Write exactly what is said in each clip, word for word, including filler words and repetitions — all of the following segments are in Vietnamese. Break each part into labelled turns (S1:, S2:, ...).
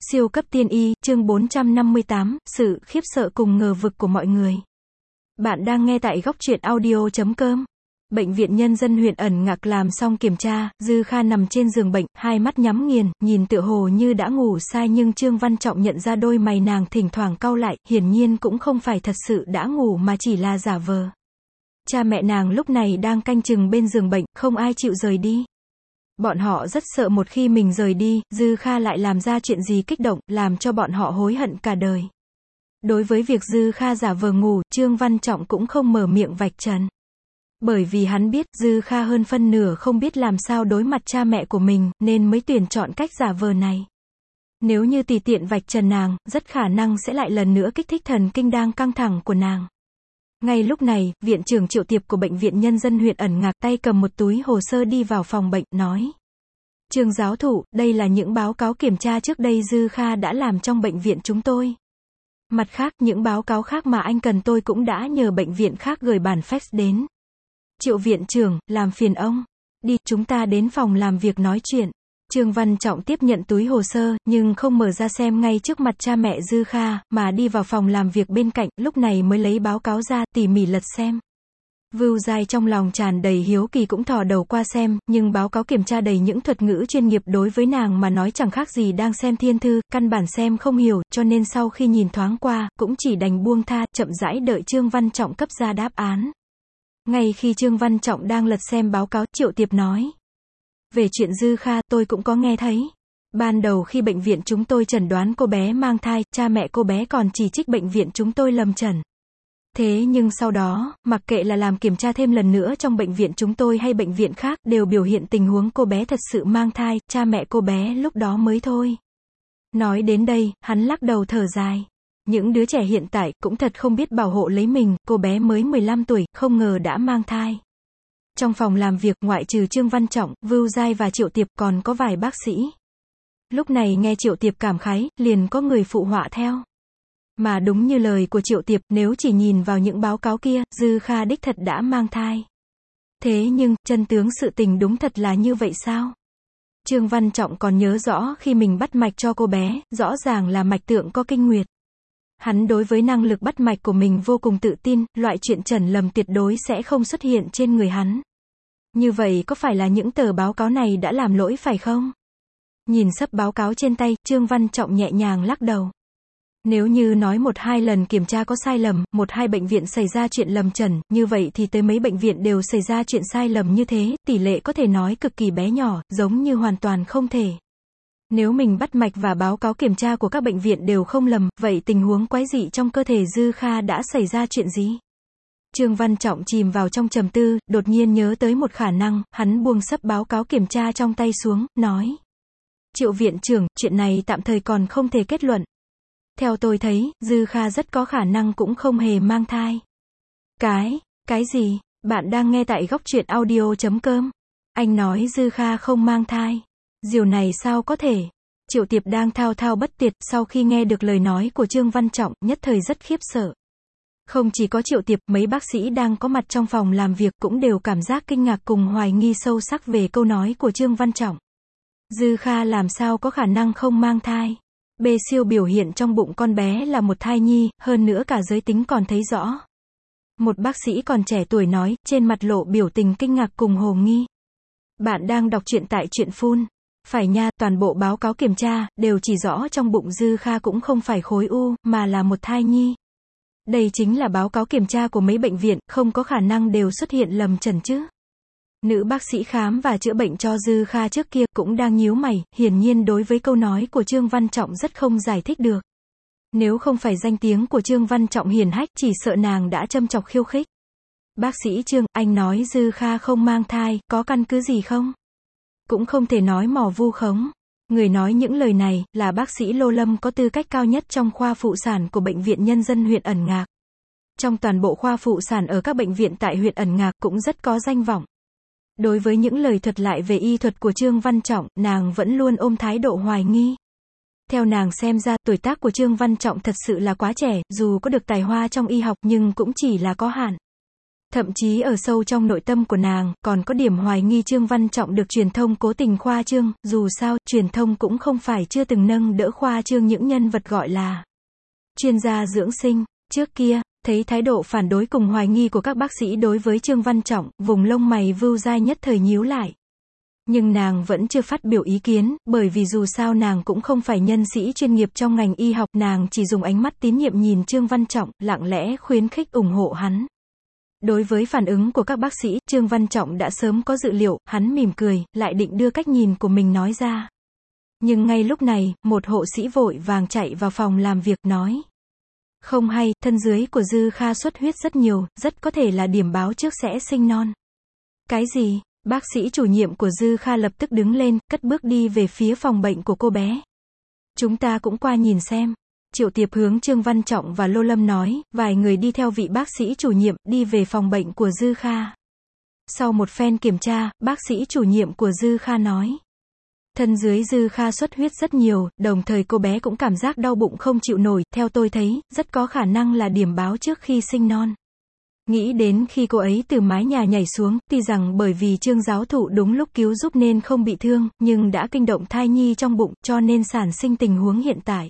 S1: Siêu cấp tiên y, chương bốn trăm năm mươi tám, sự khiếp sợ cùng ngờ vực của mọi người. Bạn đang nghe tại góc truyện audio chấm com. Bệnh viện Nhân dân huyện Ẩn Ngạc làm xong kiểm tra, Dư Kha nằm trên giường bệnh, hai mắt nhắm nghiền, nhìn tựa hồ như đã ngủ sai, nhưng Trương Văn Trọng nhận ra đôi mày nàng thỉnh thoảng cau lại, hiển nhiên cũng không phải thật sự đã ngủ mà chỉ là giả vờ. Cha mẹ nàng lúc này đang canh chừng bên giường bệnh, không ai chịu rời đi. Bọn họ rất sợ một khi mình rời đi, Dư Kha lại làm ra chuyện gì kích động, làm cho bọn họ hối hận cả đời. Đối với việc Dư Kha giả vờ ngủ, Trương Văn Trọng cũng không mở miệng vạch trần. Bởi vì hắn biết, Dư Kha hơn phân nửa không biết làm sao đối mặt cha mẹ của mình, nên mới tuyển chọn cách giả vờ này. Nếu như tùy tiện vạch trần nàng, rất khả năng sẽ lại lần nữa kích thích thần kinh đang căng thẳng của nàng. Ngay lúc này, viện trưởng Triệu Tiệp của Bệnh viện Nhân dân huyện Ẩn Ngạc tay cầm một túi hồ sơ đi vào phòng bệnh, nói. Trương giáo thụ, đây là những báo cáo kiểm tra trước đây Dư Kha đã làm trong bệnh viện chúng tôi. Mặt khác, những báo cáo khác mà anh cần tôi cũng đã nhờ bệnh viện khác gửi bản fax đến. Triệu viện trưởng, làm phiền ông. Đi, chúng ta đến phòng làm việc nói chuyện. Trương Văn Trọng tiếp nhận túi hồ sơ, nhưng không mở ra xem ngay trước mặt cha mẹ Dư Kha, mà đi vào phòng làm việc bên cạnh, lúc này mới lấy báo cáo ra, tỉ mỉ lật xem. Vưu Giai trong lòng tràn đầy hiếu kỳ cũng thò đầu qua xem, nhưng báo cáo kiểm tra đầy những thuật ngữ chuyên nghiệp đối với nàng mà nói chẳng khác gì đang xem thiên thư, căn bản xem không hiểu, cho nên sau khi nhìn thoáng qua, cũng chỉ đành buông tha, chậm rãi đợi Trương Văn Trọng cấp ra đáp án. Ngay khi Trương Văn Trọng đang lật xem báo cáo, Triệu Tiệp nói. Về chuyện Dư Kha, tôi cũng có nghe thấy. Ban đầu khi bệnh viện chúng tôi chẩn đoán cô bé mang thai, cha mẹ cô bé còn chỉ trích bệnh viện chúng tôi lầm chẩn. Thế nhưng sau đó, mặc kệ là làm kiểm tra thêm lần nữa trong bệnh viện chúng tôi hay bệnh viện khác, đều biểu hiện tình huống cô bé thật sự mang thai, cha mẹ cô bé lúc đó mới thôi. Nói đến đây, hắn lắc đầu thở dài. Những đứa trẻ hiện tại cũng thật không biết bảo hộ lấy mình, cô bé mới mười lăm tuổi, không ngờ đã mang thai. Trong phòng làm việc, ngoại trừ Trương Văn Trọng, Vưu Giai và Triệu Tiệp còn có vài bác sĩ. Lúc này nghe Triệu Tiệp cảm khái, liền có người phụ họa theo. Mà đúng như lời của Triệu Tiệp, nếu chỉ nhìn vào những báo cáo kia, Dư Kha đích thật đã mang thai. Thế nhưng, chân tướng sự tình đúng thật là như vậy sao? Trương Văn Trọng còn nhớ rõ khi mình bắt mạch cho cô bé, rõ ràng là mạch tượng có kinh nguyệt. Hắn đối với năng lực bắt mạch của mình vô cùng tự tin, loại chuyện chẩn lầm tuyệt đối sẽ không xuất hiện trên người hắn. Như vậy có phải là những tờ báo cáo này đã làm lỗi phải không? Nhìn sấp báo cáo trên tay, Trương Văn Trọng nhẹ nhàng lắc đầu. Nếu như nói một hai lần kiểm tra có sai lầm, một hai bệnh viện xảy ra chuyện lầm chẩn, như vậy thì tới mấy bệnh viện đều xảy ra chuyện sai lầm như thế, tỷ lệ có thể nói cực kỳ bé nhỏ, giống như hoàn toàn không thể. Nếu mình bắt mạch và báo cáo kiểm tra của các bệnh viện đều không lầm, vậy tình huống quái dị trong cơ thể Dư Kha đã xảy ra chuyện gì? Trương Văn Trọng chìm vào trong trầm tư, đột nhiên nhớ tới một khả năng, hắn buông sấp báo cáo kiểm tra trong tay xuống, nói. Triệu viện trưởng, chuyện này tạm thời còn không thể kết luận. Theo tôi thấy, Dư Kha rất có khả năng cũng không hề mang thai. Cái, cái gì? Bạn đang nghe tại góc truyện audio chấm com. Anh nói Dư Kha không mang thai. Điều này sao có thể? Triệu Tiệp đang thao thao bất tuyệt, sau khi nghe được lời nói của Trương Văn Trọng, nhất thời rất khiếp sợ. Không chỉ có Triệu Tiệp, mấy bác sĩ đang có mặt trong phòng làm việc cũng đều cảm giác kinh ngạc cùng hoài nghi sâu sắc về câu nói của Trương Văn Trọng. Dư Kha làm sao có khả năng không mang thai? B siêu biểu hiện trong bụng con bé là một thai nhi, hơn nữa cả giới tính còn thấy rõ. Một bác sĩ còn trẻ tuổi nói, trên mặt lộ biểu tình kinh ngạc cùng hồ nghi. Bạn đang đọc truyện tại truyện phun. Phải nha, toàn bộ báo cáo kiểm tra, đều chỉ rõ trong bụng Dư Kha cũng không phải khối u, mà là một thai nhi. Đây chính là báo cáo kiểm tra của mấy bệnh viện, không có khả năng đều xuất hiện lầm chẩn chứ. Nữ bác sĩ khám và chữa bệnh cho Dư Kha trước kia cũng đang nhíu mày, hiển nhiên đối với câu nói của Trương Văn Trọng rất không giải thích được. Nếu không phải danh tiếng của Trương Văn Trọng hiển hách, chỉ sợ nàng đã châm chọc khiêu khích. Bác sĩ Trương, anh nói Dư Kha không mang thai, có căn cứ gì không? Cũng không thể nói mò vu khống. Người nói những lời này, là bác sĩ Lô Lâm có tư cách cao nhất trong khoa phụ sản của Bệnh viện Nhân dân huyện Ẩn Ngạc. Trong toàn bộ khoa phụ sản ở các bệnh viện tại huyện Ẩn Ngạc cũng rất có danh vọng. Đối với những lời thuật lại về y thuật của Trương Văn Trọng, nàng vẫn luôn ôm thái độ hoài nghi. Theo nàng xem ra, tuổi tác của Trương Văn Trọng thật sự là quá trẻ, dù có được tài hoa trong y học nhưng cũng chỉ là có hạn. Thậm chí ở sâu trong nội tâm của nàng, còn có điểm hoài nghi Trương Văn Trọng được truyền thông cố tình khoa trương, dù sao, truyền thông cũng không phải chưa từng nâng đỡ khoa trương những nhân vật gọi là chuyên gia dưỡng sinh. Trước kia, thấy thái độ phản đối cùng hoài nghi của các bác sĩ đối với Trương Văn Trọng, vùng lông mày Vưu Giai nhất thời nhíu lại. Nhưng nàng vẫn chưa phát biểu ý kiến, bởi vì dù sao nàng cũng không phải nhân sĩ chuyên nghiệp trong ngành y học, nàng chỉ dùng ánh mắt tín nhiệm nhìn Trương Văn Trọng, lặng lẽ khuyến khích ủng hộ hắn. Đối với phản ứng của các bác sĩ, Trương Văn Trọng đã sớm có dự liệu, hắn mỉm cười, lại định đưa cách nhìn của mình nói ra. Nhưng ngay lúc này, một hộ sĩ vội vàng chạy vào phòng làm việc, nói. Không hay, thân dưới của Dư Kha xuất huyết rất nhiều, rất có thể là điểm báo trước sẽ sinh non. Cái gì? Bác sĩ chủ nhiệm của Dư Kha lập tức đứng lên, cất bước đi về phía phòng bệnh của cô bé. Chúng ta cũng qua nhìn xem. Triệu Tiệp hướng Trương Văn Trọng và Lô Lâm nói, vài người đi theo vị bác sĩ chủ nhiệm, đi về phòng bệnh của Dư Kha. Sau một phen kiểm tra, bác sĩ chủ nhiệm của Dư Kha nói. Thân dưới Dư Kha xuất huyết rất nhiều, đồng thời cô bé cũng cảm giác đau bụng không chịu nổi, theo tôi thấy, rất có khả năng là điểm báo trước khi sinh non. Nghĩ đến khi cô ấy từ mái nhà nhảy xuống, tuy rằng bởi vì Trương giáo thụ đúng lúc cứu giúp nên không bị thương, nhưng đã kinh động thai nhi trong bụng, cho nên sản sinh tình huống hiện tại.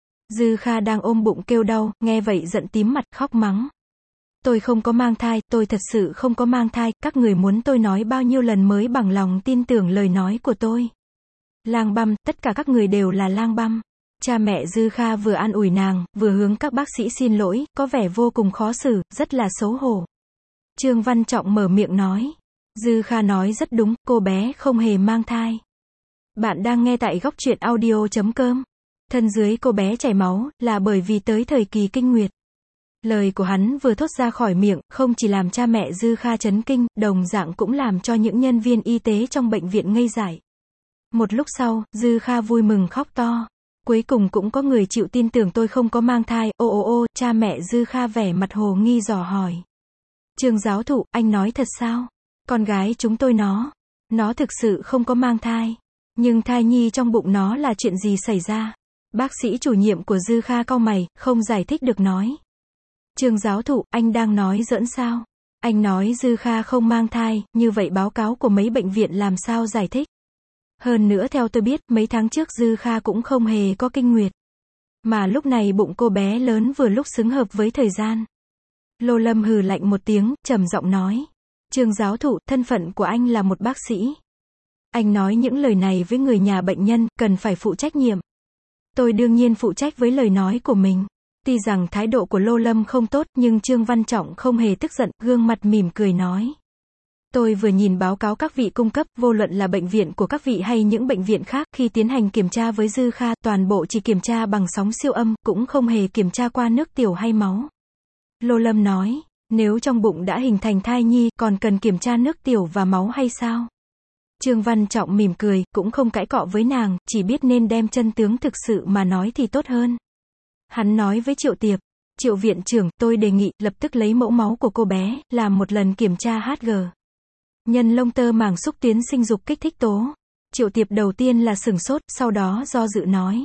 S1: Dư Kha đang ôm bụng kêu đau, nghe vậy giận tím mặt, khóc mắng. Tôi không có mang thai, tôi thật sự không có mang thai, các người muốn tôi nói bao nhiêu lần mới bằng lòng tin tưởng lời nói của tôi. Lang băm, tất cả các người đều là lang băm. Cha mẹ Dư Kha vừa an ủi nàng, vừa hướng các bác sĩ xin lỗi, có vẻ vô cùng khó xử, rất là xấu hổ. Trương Văn Trọng mở miệng nói. Dư Kha nói rất đúng, cô bé không hề mang thai. Bạn đang nghe tại góc truyện audio chấm com. Thân dưới cô bé chảy máu, là bởi vì tới thời kỳ kinh nguyệt. Lời của hắn vừa thốt ra khỏi miệng, không chỉ làm cha mẹ Dư Kha chấn kinh, đồng dạng cũng làm cho những nhân viên y tế trong bệnh viện ngây dại. Một lúc sau, Dư Kha vui mừng khóc to. Cuối cùng cũng có người chịu tin tưởng tôi không có mang thai, ô ô ô, cha mẹ Dư Kha vẻ mặt hồ nghi dò hỏi. Trương giáo thụ, anh nói thật sao? Con gái chúng tôi nó, nó thực sự không có mang thai. Nhưng thai nhi trong bụng nó là chuyện gì xảy ra? Bác sĩ chủ nhiệm của Dư Kha cau mày, không giải thích được nói. Trương giáo thụ, anh đang nói giỡn sao? Anh nói Dư Kha không mang thai, như vậy báo cáo của mấy bệnh viện làm sao giải thích? Hơn nữa theo tôi biết, mấy tháng trước Dư Kha cũng không hề có kinh nguyệt. Mà lúc này bụng cô bé lớn vừa lúc xứng hợp với thời gian. Lô Lâm hừ lạnh một tiếng, trầm giọng nói. Trương giáo thụ, thân phận của anh là một bác sĩ. Anh nói những lời này với người nhà bệnh nhân, cần phải phụ trách nhiệm. Tôi đương nhiên phụ trách với lời nói của mình. Tuy rằng thái độ của Lô Lâm không tốt, nhưng Trương Văn Trọng không hề tức giận, gương mặt mỉm cười nói. Tôi vừa nhìn báo cáo các vị cung cấp, vô luận là bệnh viện của các vị hay những bệnh viện khác, khi tiến hành kiểm tra với Dư Kha, toàn bộ chỉ kiểm tra bằng sóng siêu âm, cũng không hề kiểm tra qua nước tiểu hay máu. Lô Lâm nói, nếu trong bụng đã hình thành thai nhi, còn cần kiểm tra nước tiểu và máu hay sao? Trương Văn Trọng mỉm cười, cũng không cãi cọ với nàng, chỉ biết nên đem chân tướng thực sự mà nói thì tốt hơn. Hắn nói với Triệu Tiệp, Triệu viện trưởng, tôi đề nghị, lập tức lấy mẫu máu của cô bé, làm một lần kiểm tra hát giê. Nhân lông tơ màng xúc tiến sinh dục kích thích tố. Triệu Tiệp đầu tiên là sửng sốt, sau đó do dự nói.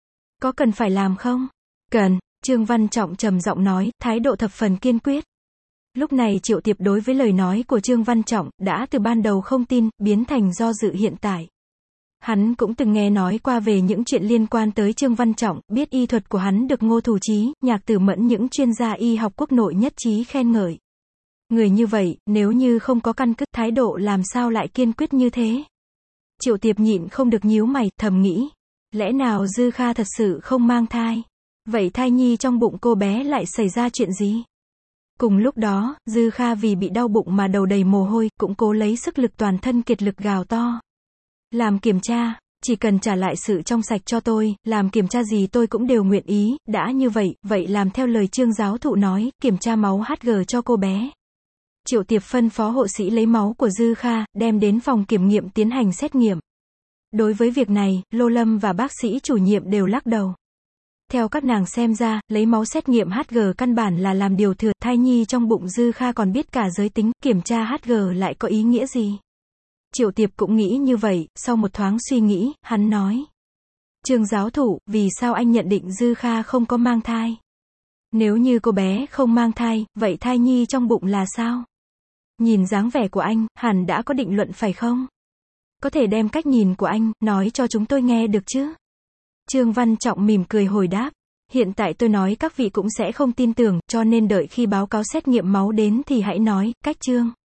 S1: Có cần phải làm không? Cần, Trương Văn Trọng trầm giọng nói, thái độ thập phần kiên quyết. Lúc này Triệu Tiệp đối với lời nói của Trương Văn Trọng, đã từ ban đầu không tin, biến thành do dự hiện tại. Hắn cũng từng nghe nói qua về những chuyện liên quan tới Trương Văn Trọng, biết y thuật của hắn được Ngô Thủ Chí, Nhạc Tử Mẫn những chuyên gia y học quốc nội nhất trí khen ngợi. Người như vậy, nếu như không có căn cứ, thái độ làm sao lại kiên quyết như thế? Triệu Tiệp nhịn không được nhíu mày, thầm nghĩ. Lẽ nào Dư Kha thật sự không mang thai? Vậy thai nhi trong bụng cô bé lại xảy ra chuyện gì? Cùng lúc đó, Dư Kha vì bị đau bụng mà đầu đầy mồ hôi, cũng cố lấy sức lực toàn thân kiệt lực gào to. Làm kiểm tra, chỉ cần trả lại sự trong sạch cho tôi, làm kiểm tra gì tôi cũng đều nguyện ý, đã như vậy, vậy làm theo lời Trương giáo thụ nói, kiểm tra máu hát giê cho cô bé. Triệu Tiệp phân phó hộ sĩ lấy máu của Dư Kha, đem đến phòng kiểm nghiệm tiến hành xét nghiệm. Đối với việc này, Lô Lâm và bác sĩ chủ nhiệm đều lắc đầu. Theo các nàng xem ra, lấy máu xét nghiệm hát giê căn bản là làm điều thừa, thai nhi trong bụng Dư Kha còn biết cả giới tính, kiểm tra hát giê lại có ý nghĩa gì? Triệu Tiệp cũng nghĩ như vậy, sau một thoáng suy nghĩ, hắn nói. Trương giáo thụ, vì sao anh nhận định Dư Kha không có mang thai? Nếu như cô bé không mang thai, vậy thai nhi trong bụng là sao? Nhìn dáng vẻ của anh, hẳn đã có định luận phải không? Có thể đem cách nhìn của anh, nói cho chúng tôi nghe được chứ? Trương Văn Trọng mỉm cười hồi đáp. Hiện tại tôi nói các vị cũng sẽ không tin tưởng, cho nên đợi khi báo cáo xét nghiệm máu đến thì hãy nói, cách Trương